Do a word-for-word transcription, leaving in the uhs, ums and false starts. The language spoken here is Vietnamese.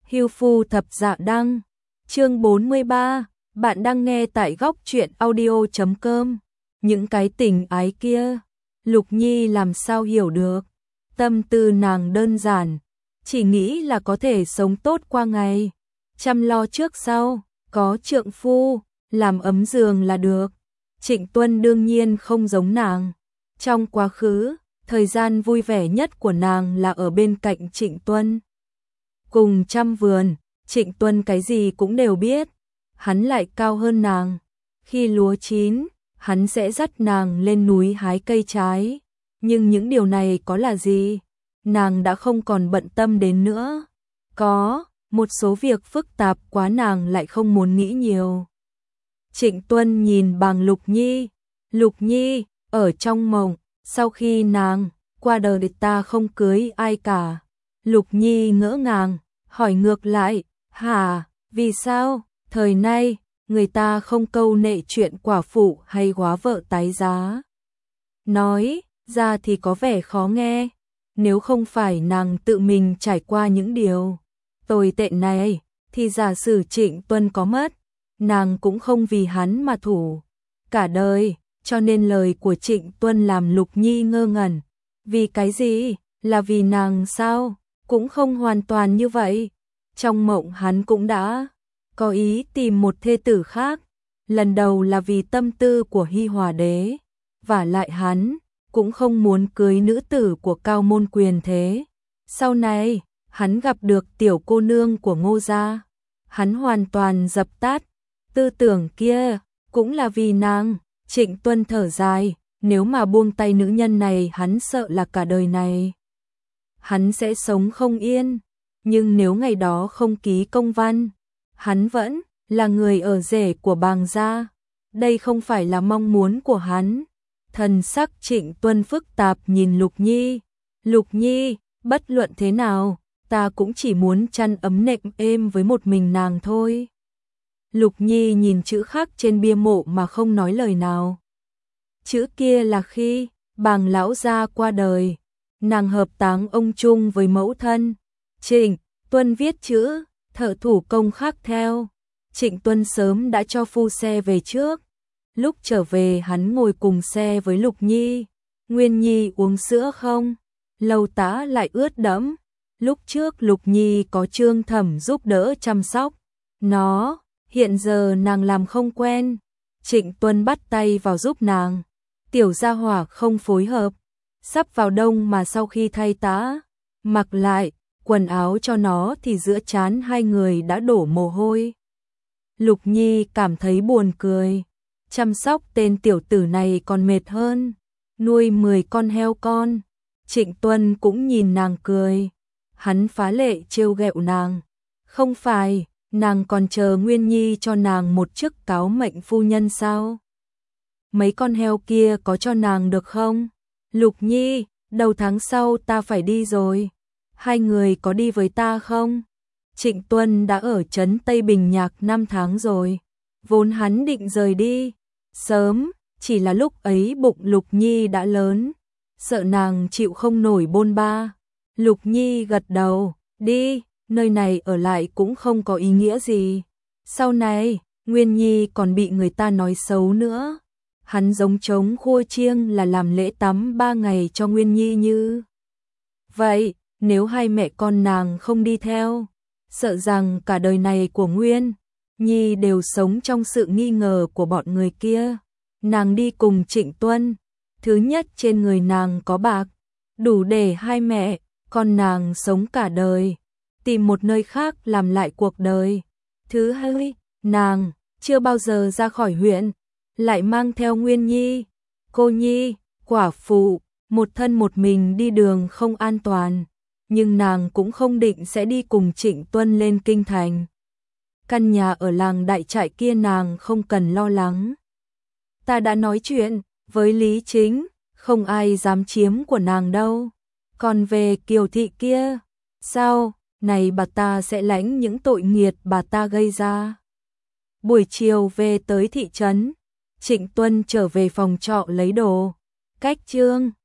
Hưu Phu Thập Dạ Đăng, chương bốn mươi ba, bạn đang nghe tại góc truyện audio chấm com. Những cái tình ái kia, Lục Nhi làm sao hiểu được. Tâm tư nàng đơn giản, chỉ nghĩ là có thể sống tốt qua ngày, chăm lo trước sau, có trượng phu, làm ấm giường là được. Trịnh Tuân đương nhiên không giống nàng. Trong quá khứ, thời gian vui vẻ nhất của nàng là ở bên cạnh Trịnh Tuân. Cùng chăm vườn, Trịnh Tuân cái gì cũng đều biết, hắn lại cao hơn nàng. Khi lúa chín, hắn sẽ dắt nàng lên núi hái cây trái. Nhưng những điều này có là gì? Nàng đã không còn bận tâm đến nữa. Có, một số việc phức tạp quá nàng lại không muốn nghĩ nhiều. Trịnh Tuân nhìn Bàng Lục Nhi. Lục Nhi, ở trong mộng, sau khi nàng qua đời ta không cưới ai cả. Lục Nhi ngỡ ngàng, hỏi ngược lại, hả, vì sao, thời nay, người ta không câu nệ chuyện quả phụ hay góa vợ tái giá. Nói ra thì có vẻ khó nghe, nếu không phải nàng tự mình trải qua những điều tồi tệ này, thì giả sử Trịnh Tuân có mất, nàng cũng không vì hắn mà thủ cả đời, cho nên lời của Trịnh Tuân làm Lục Nhi ngơ ngẩn. Vì cái gì? Là vì nàng sao? Cũng không hoàn toàn như vậy. Trong mộng hắn cũng đã có ý tìm một thê tử khác. Lần đầu là vì tâm tư của Hy Hòa Đế, vả lại hắn cũng không muốn cưới nữ tử của Cao Môn Quyền thế. Sau này, hắn gặp được tiểu cô nương của Ngô gia, hắn hoàn toàn dập tắt tư tưởng kia, cũng là vì nàng. Trịnh Tuân thở dài, nếu mà buông tay nữ nhân này hắn sợ là cả đời này hắn sẽ sống không yên. Nhưng nếu ngày đó không ký công văn, hắn vẫn là người ở rể của Bàng gia. Đây không phải là mong muốn của hắn. Thần sắc Trịnh Tuân phức tạp nhìn Lục Nhi. Lục Nhi, bất luận thế nào, ta cũng chỉ muốn chăn ấm nệm êm với một mình nàng thôi. Lục Nhi nhìn chữ khắc trên bia mộ mà không nói lời nào. Chữ kia là khi Bàng lão gia qua đời, nàng hợp táng ông chung với mẫu thân. Trịnh Tuân viết chữ, thợ thủ công khắc theo. Trịnh Tuân sớm đã cho phu xe về trước. Lúc trở về hắn ngồi cùng xe với Lục Nhi. Nguyên Nhi uống sữa không? Lầu tã lại ướt đẫm. Lúc trước Lục Nhi có Trương Thẩm giúp đỡ chăm sóc nó, hiện giờ nàng làm không quen. Trịnh Tuân bắt tay vào giúp nàng. Tiểu gia hỏa không phối hợp. Sắp vào đông mà sau khi thay tã mặc lại quần áo cho nó thì giữa trán hai người đã đổ mồ hôi. Lục Nhi cảm thấy buồn cười. Chăm sóc tên tiểu tử này còn mệt hơn nuôi mười con heo con. Trịnh Tuân cũng nhìn nàng cười. Hắn phá lệ trêu ghẹo nàng. Không phải, nàng còn chờ Nguyên Nhi cho nàng một chức cáo mệnh phu nhân sao? Mấy con heo kia có cho nàng được không? Lục Nhi, đầu tháng sau ta phải đi rồi. Hai người có đi với ta không? Trịnh Tuân đã ở trấn Tây Bình Nhạc năm tháng rồi. Vốn hắn định rời đi sớm, chỉ là lúc ấy bụng Lục Nhi đã lớn, sợ nàng chịu không nổi bôn ba. Lục Nhi gật đầu, đi, nơi này ở lại cũng không có ý nghĩa gì. Sau này, Nguyên Nhi còn bị người ta nói xấu nữa. Hắn giống trống khua chiêng là làm lễ tắm ba ngày cho Nguyên Nhi như vậy. Nếu hai mẹ con nàng không đi theo, sợ rằng cả đời này của Nguyên Nhi đều sống trong sự nghi ngờ của bọn người kia. Nàng đi cùng Trịnh Tuân, thứ nhất trên người nàng có bạc, đủ để hai mẹ con nàng sống cả đời, tìm một nơi khác làm lại cuộc đời. Thứ hai, nàng chưa bao giờ ra khỏi huyện, lại mang theo Nguyên Nhi, cô nhi, quả phụ, một thân một mình đi đường không an toàn. Nhưng nàng cũng không định sẽ đi cùng Trịnh Tuân lên kinh thành. Căn nhà ở làng Đại Trại kia nàng không cần lo lắng. Ta đã nói chuyện với Lý Chính, không ai dám chiếm của nàng đâu. Còn về Kiều thị kia, sao, này bà ta sẽ lãnh những tội nghiệt bà ta gây ra. Buổi chiều về tới thị trấn, Trịnh Tuân trở về phòng trọ lấy đồ. Cách Trương